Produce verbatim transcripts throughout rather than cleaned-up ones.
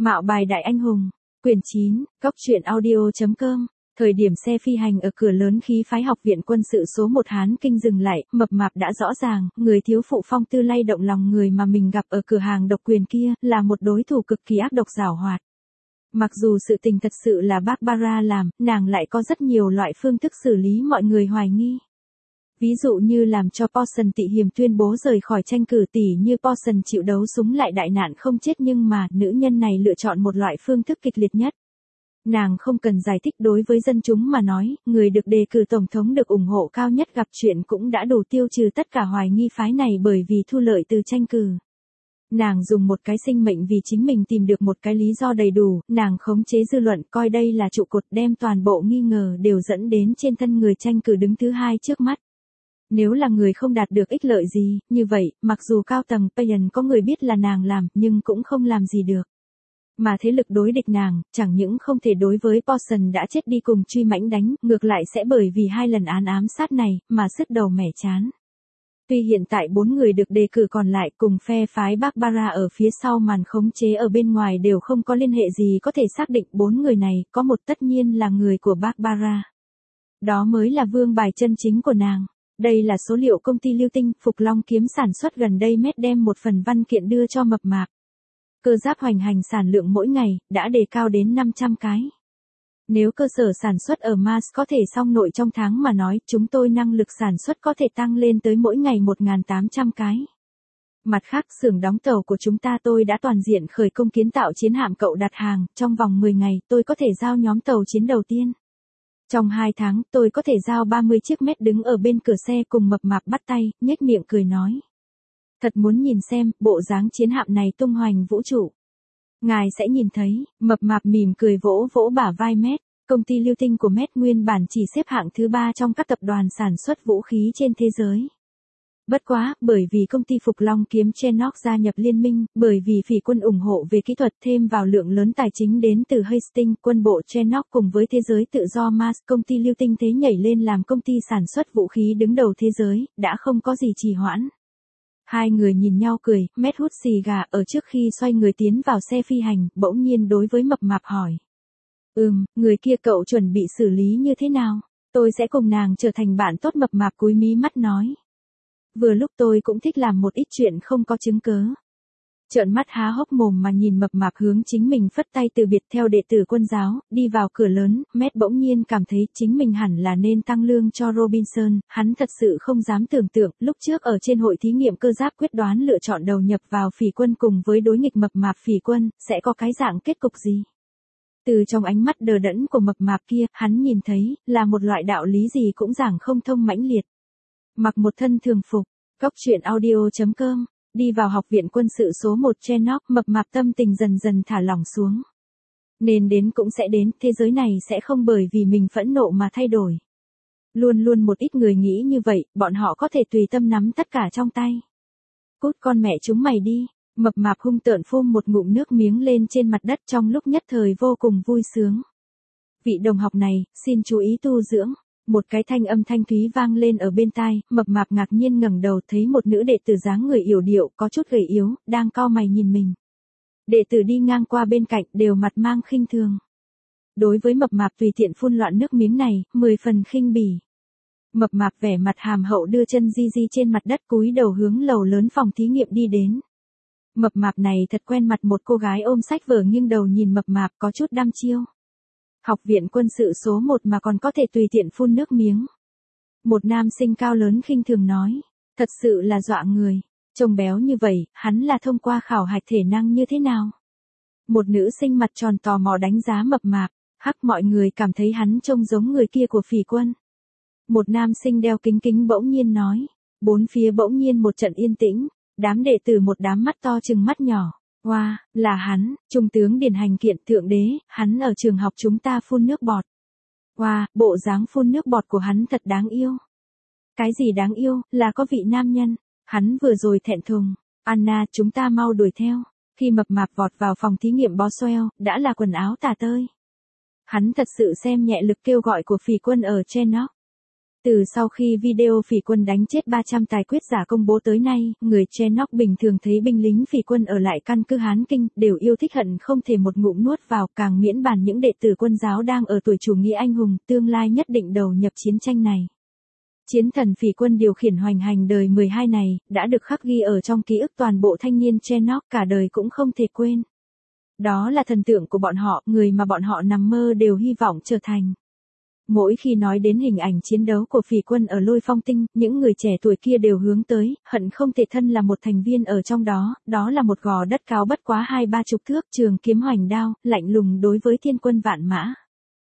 Mạo bài đại anh hùng, quyển chín, góc truyện audio.com. Thời điểm xe phi hành ở cửa lớn khí phái học viện quân sự số một Hán Kinh dừng lại, mập mạp đã rõ ràng, người thiếu phụ phong tư lay động lòng người mà mình gặp ở cửa hàng độc quyền kia, là một đối thủ cực kỳ ác độc giảo hoạt. Mặc dù sự tình thật sự là Barbara làm, nàng lại có rất nhiều loại phương thức xử lý mọi người hoài nghi. Ví dụ như làm cho Paulson tị hiềm tuyên bố rời khỏi tranh cử, tỉ như Paulson chịu đấu súng lại đại nạn không chết, nhưng mà nữ nhân này lựa chọn một loại phương thức kịch liệt nhất. Nàng không cần giải thích, đối với dân chúng mà nói, người được đề cử tổng thống được ủng hộ cao nhất gặp chuyện cũng đã đủ tiêu trừ tất cả hoài nghi phái này bởi vì thu lợi từ tranh cử. Nàng dùng một cái sinh mệnh vì chính mình tìm được một cái lý do đầy đủ, nàng khống chế dư luận, coi đây là trụ cột, đem toàn bộ nghi ngờ đều dẫn đến trên thân người tranh cử đứng thứ hai trước mắt. Nếu là người không đạt được ích lợi gì, như vậy, mặc dù cao tầng Payan có người biết là nàng làm, nhưng cũng không làm gì được. Mà thế lực đối địch nàng, chẳng những không thể đối với Paulson đã chết đi cùng truy mãnh đánh, ngược lại sẽ bởi vì hai lần án ám sát này, mà sứt đầu mẻ chán. Tuy hiện tại bốn người được đề cử còn lại cùng phe phái Barbara ở phía sau màn khống chế ở bên ngoài đều không có liên hệ gì có thể xác định bốn người này, có một tất nhiên là người của Barbara. Đó mới là vương bài chân chính của nàng. Đây là số liệu công ty Lưu Tinh, Phục Long Kiếm sản xuất gần đây Met đem một phần văn kiện đưa cho mập mạp. Cơ giáp hoành hành sản lượng mỗi ngày, đã đề cao đến năm trăm cái. Nếu cơ sở sản xuất ở Mars có thể xong nội trong tháng mà nói, chúng tôi năng lực sản xuất có thể tăng lên tới mỗi ngày một nghìn tám trăm cái. Mặt khác, xưởng đóng tàu của chúng ta tôi đã toàn diện khởi công kiến tạo chiến hạm cậu đặt hàng, trong vòng mười ngày tôi có thể giao nhóm tàu chiến đầu tiên. Trong hai tháng, tôi có thể giao ba mươi chiếc Met đứng ở bên cửa xe cùng mập mạp bắt tay, nhếch miệng cười nói. Thật muốn nhìn xem, bộ dáng chiến hạm này tung hoành vũ trụ. Ngài sẽ nhìn thấy, mập mạp mỉm cười vỗ vỗ bả vai Met. Công ty Lưu Tinh của Met nguyên bản chỉ xếp hạng thứ ba trong các tập đoàn sản xuất vũ khí trên thế giới. Bất quá, bởi vì công ty Phục Long Kiếm Chenock gia nhập liên minh, bởi vì phỉ quân ủng hộ về kỹ thuật thêm vào lượng lớn tài chính đến từ Hastings, quân bộ Chenock cùng với thế giới tự do Mars, công ty Lưu Tinh thế nhảy lên làm công ty sản xuất vũ khí đứng đầu thế giới, đã không có gì trì hoãn. Hai người nhìn nhau cười, Met hút xì gà ở trước khi xoay người tiến vào xe phi hành, bỗng nhiên đối với mập mạp hỏi. Ừm, người kia cậu chuẩn bị xử lý như thế nào? Tôi sẽ cùng nàng trở thành bạn tốt, mập mạp cúi mí mắt nói. Vừa lúc tôi cũng thích làm một ít chuyện không có chứng cớ. Trợn mắt há hốc mồm mà nhìn mập mạp hướng chính mình phất tay từ biệt theo đệ tử quân giáo, đi vào cửa lớn, Met bỗng nhiên cảm thấy chính mình hẳn là nên tăng lương cho Robinson, hắn thật sự không dám tưởng tượng, lúc trước ở trên hội thí nghiệm cơ giáp quyết đoán lựa chọn đầu nhập vào phỉ quân cùng với đối nghịch mập mạp phỉ quân, sẽ có cái dạng kết cục gì. Từ trong ánh mắt đờ đẫn của mập mạp kia, hắn nhìn thấy, là một loại đạo lý gì cũng giảng không thông mãnh liệt. Mặc một thân thường phục, góc truyện audio.com, đi vào học viện quân sự số một Chenock, mập mạp tâm tình dần dần thả lỏng xuống. Nên đến cũng sẽ đến, thế giới này sẽ không bởi vì mình phẫn nộ mà thay đổi. Luôn luôn một ít người nghĩ như vậy, bọn họ có thể tùy tâm nắm tất cả trong tay. Cút con mẹ chúng mày đi, mập mạp hung tợn phun một ngụm nước miếng lên trên mặt đất, trong lúc nhất thời vô cùng vui sướng. Vị đồng học này, xin chú ý tu dưỡng. Một cái thanh âm thanh thúy vang lên ở bên tai, mập mạp ngạc nhiên ngẩng đầu thấy một nữ đệ tử dáng người yểu điệu, có chút gầy yếu, đang cau mày nhìn mình. Đệ tử đi ngang qua bên cạnh đều mặt mang khinh thường. Đối với mập mạp tùy tiện phun loạn nước miếng này, mười phần khinh bỉ. Mập mạp vẻ mặt hàm hậu đưa chân di di trên mặt đất, cúi đầu hướng lầu lớn phòng thí nghiệm đi đến. Mập mạp này thật quen mặt, một cô gái ôm sách vở nghiêng đầu nhìn mập mạp có chút đăm chiêu. Học viện quân sự số một mà còn có thể tùy tiện phun nước miếng. Một nam sinh cao lớn khinh thường nói, thật sự là dọa người, trông béo như vậy, hắn là thông qua khảo hạch thể năng như thế nào? Một nữ sinh mặt tròn tò mò đánh giá mập mạp, hắc, mọi người cảm thấy hắn trông giống người kia của phỉ quân. Một nam sinh đeo kính kính bỗng nhiên nói, bốn phía bỗng nhiên một trận yên tĩnh, đám đệ tử một đám mắt to chừng mắt nhỏ. Wow, là hắn, trung tướng Điền Hành Kiện, thượng đế, hắn ở trường học chúng ta phun nước bọt. Wow, bộ dáng phun nước bọt của hắn thật đáng yêu. Cái gì đáng yêu, là có vị nam nhân, hắn vừa rồi thẹn thùng. Anna, chúng ta mau đuổi theo. Khi mập mạp vọt vào phòng thí nghiệm Boswell, đã là quần áo tả tơi. Hắn thật sự xem nhẹ lực kêu gọi của phỉ quân ở Chenock. Từ sau khi video phỉ quân đánh chết ba trăm tài quyết giả công bố tới nay, người Chernobyl bình thường thấy binh lính phỉ quân ở lại căn cứ Hán Kinh, đều yêu thích hận không thể một ngụm nuốt vào, càng miễn bàn những đệ tử quân giáo đang ở tuổi chủ nghĩa anh hùng, tương lai nhất định đầu nhập chiến tranh này. Chiến thần phỉ quân điều khiển hoành hành đời mười hai này, đã được khắc ghi ở trong ký ức toàn bộ thanh niên Chernobyl, cả đời cũng không thể quên. Đó là thần tượng của bọn họ, người mà bọn họ nằm mơ đều hy vọng trở thành. Mỗi khi nói đến hình ảnh chiến đấu của phỉ quân ở Lôi Phong Tinh, những người trẻ tuổi kia đều hướng tới, hận không thể thân là một thành viên ở trong đó, đó là một gò đất cao bất quá hai ba chục thước, trường kiếm hoành đao, lạnh lùng đối với thiên quân vạn mã.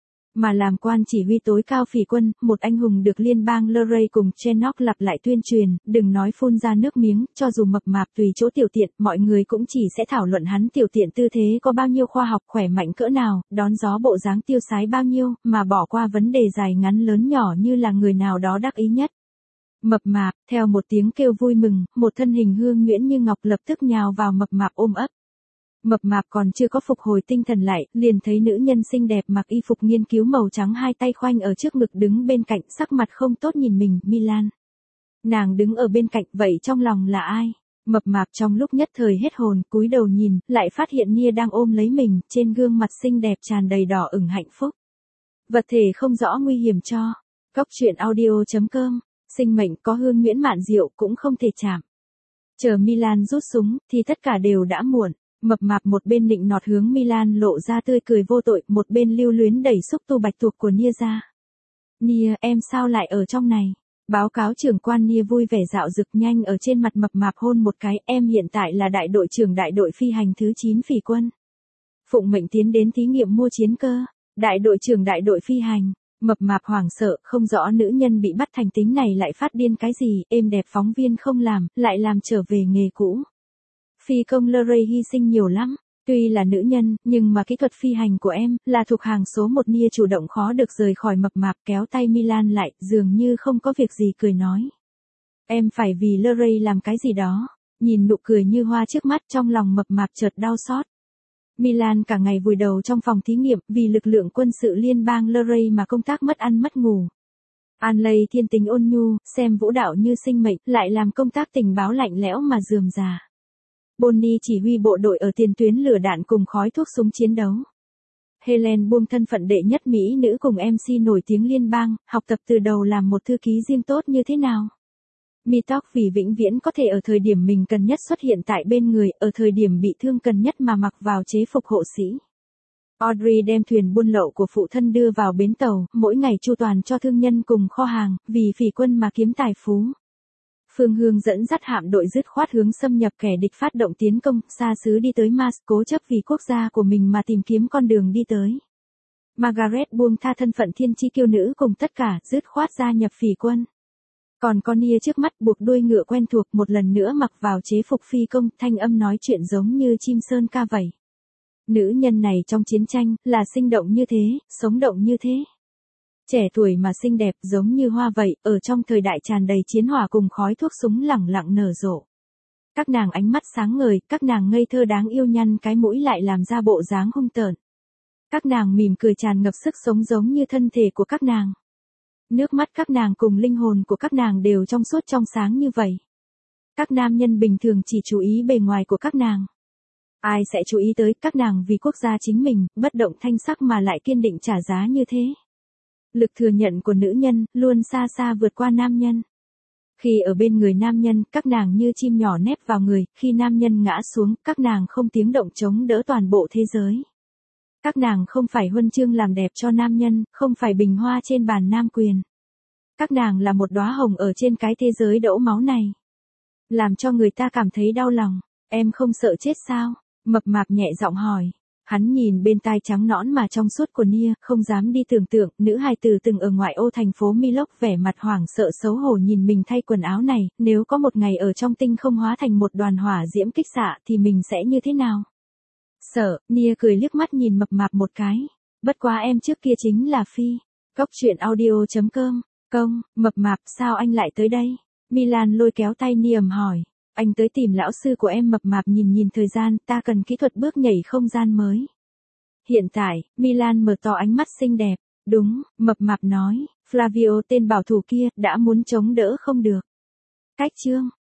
Mà làm quan chỉ huy tối cao phỉ quân, một anh hùng được liên bang Luray cùng Chernobyl lặp lại tuyên truyền, đừng nói phun ra nước miếng, cho dù mập mạp tùy chỗ tiểu tiện, mọi người cũng chỉ sẽ thảo luận hắn tiểu tiện tư thế có bao nhiêu khoa học, khỏe mạnh cỡ nào, đón gió bộ dáng tiêu sái bao nhiêu, mà bỏ qua vấn đề dài ngắn lớn nhỏ như là người nào đó đắc ý nhất. Mập mạp, theo một tiếng kêu vui mừng, một thân hình hương nhuyễn như ngọc lập tức nhào vào mập mạp ôm ấp. Mập mạp còn chưa có phục hồi tinh thần lại, liền thấy nữ nhân xinh đẹp mặc y phục nghiên cứu màu trắng hai tay khoanh ở trước ngực đứng bên cạnh, sắc mặt không tốt nhìn mình, Milan. Nàng đứng ở bên cạnh, vậy trong lòng là ai? Mập mạp trong lúc nhất thời hết hồn, cúi đầu nhìn, lại phát hiện Nia đang ôm lấy mình, trên gương mặt xinh đẹp tràn đầy đỏ ửng hạnh phúc. Vật thể không rõ nguy hiểm cho. Góc truyện audio chấm com, sinh mệnh có hương nhuyễn mạn diệu cũng không thể chạm. Chờ Milan rút súng, thì tất cả đều đã muộn. Mập mạp một bên nịnh nọt hướng Milan lộ ra tươi cười vô tội, một bên lưu luyến đẩy xúc tu bạch tuộc của Nia ra. Nia, em sao lại ở trong này? Báo cáo trưởng quan. Nia vui vẻ dạo dực nhanh ở trên mặt mập mạp hôn một cái, em hiện tại là đại đội trưởng đại đội phi hành thứ chín phỉ quân. Phụng mệnh tiến đến thí nghiệm mua chiến cơ. Đại đội trưởng đại đội phi hành. Mập mạp hoảng sợ, không rõ nữ nhân bị bắt thành tính này lại phát điên cái gì, êm đẹp phóng viên không làm, lại làm trở về nghề cũ. Phi công Luray hy sinh nhiều lắm, tuy là nữ nhân, nhưng mà kỹ thuật phi hành của em, là thuộc hàng số một. Nia chủ động khó được rời khỏi mập mạp, kéo tay Milan lại, dường như không có việc gì cười nói. Em phải vì Luray làm cái gì đó, nhìn nụ cười như hoa trước mắt, trong lòng mập mạp chợt đau xót. Milan cả ngày vùi đầu trong phòng thí nghiệm, vì lực lượng quân sự liên bang Luray mà công tác mất ăn mất ngủ. Anley thiên tính ôn nhu, xem vũ đạo như sinh mệnh, lại làm công tác tình báo lạnh lẽo mà rườm rà. Bonnie chỉ huy bộ đội ở tiền tuyến lửa đạn cùng khói thuốc súng chiến đấu. Helen buông thân phận đệ nhất mỹ nữ cùng em xê nổi tiếng liên bang, học tập từ đầu làm một thư ký riêng tốt như thế nào. Mitok vì vĩnh viễn có thể ở thời điểm mình cần nhất xuất hiện tại bên người, ở thời điểm bị thương cần nhất mà mặc vào chế phục hộ sĩ. Audrey đem thuyền buôn lậu của phụ thân đưa vào bến tàu, mỗi ngày chu toàn cho thương nhân cùng kho hàng, vì phỉ quân mà kiếm tài phú. Phương Hương dẫn dắt hạm đội dứt khoát hướng xâm nhập kẻ địch phát động tiến công, xa xứ đi tới Mars, cố chấp vì quốc gia của mình mà tìm kiếm con đường đi tới. Margaret buông tha thân phận thiên chi kiêu nữ cùng tất cả, dứt khoát gia nhập phỉ quân. Còn con Nia trước mắt buộc đuôi ngựa quen thuộc, một lần nữa mặc vào chế phục phi công, thanh âm nói chuyện giống như chim sơn ca vẩy. Nữ nhân này trong chiến tranh, là sinh động như thế, sống động như thế. Trẻ tuổi mà xinh đẹp giống như hoa vậy, ở trong thời đại tràn đầy chiến hỏa cùng khói thuốc súng lẳng lặng nở rộ. Các nàng ánh mắt sáng ngời, các nàng ngây thơ đáng yêu nhăn cái mũi lại làm ra bộ dáng hung tợn. Các nàng mỉm cười tràn ngập sức sống giống như thân thể của các nàng. Nước mắt các nàng cùng linh hồn của các nàng đều trong suốt trong sáng như vậy. Các nam nhân bình thường chỉ chú ý bề ngoài của các nàng. Ai sẽ chú ý tới các nàng vì quốc gia chính mình, bất động thanh sắc mà lại kiên định trả giá như thế. Lực thừa nhận của nữ nhân, luôn xa xa vượt qua nam nhân. Khi ở bên người nam nhân, các nàng như chim nhỏ nép vào người, khi nam nhân ngã xuống, các nàng không tiếng động chống đỡ toàn bộ thế giới. Các nàng không phải huân chương làm đẹp cho nam nhân, không phải bình hoa trên bàn nam quyền. Các nàng là một đóa hồng ở trên cái thế giới đẫu máu này. Làm cho người ta cảm thấy đau lòng. Em không sợ chết sao? Mập mạp nhẹ giọng hỏi. Hắn nhìn bên tai trắng nõn mà trong suốt của Nia, không dám đi tưởng tượng, nữ hài tử từng ở ngoại ô thành phố Milok vẻ mặt hoảng sợ xấu hổ nhìn mình thay quần áo này, nếu có một ngày ở trong tinh không hóa thành một đoàn hỏa diễm kích xạ thì mình sẽ như thế nào? Sợ, Nia cười liếc mắt nhìn mập mạp một cái. Bất quá em trước kia chính là Phi. Góc truyện audio chấm com, công, mập mạp sao anh lại tới đây? Milan lôi kéo tay Nia ầm hỏi. Anh tới tìm lão sư của em. Mập mạp nhìn nhìn thời gian, ta cần kỹ thuật bước nhảy không gian mới. Hiện tại, Milan mở to ánh mắt xinh đẹp. Đúng, mập mạp nói, Flavio tên bảo thủ kia, đã muốn chống đỡ không được. Cách chương.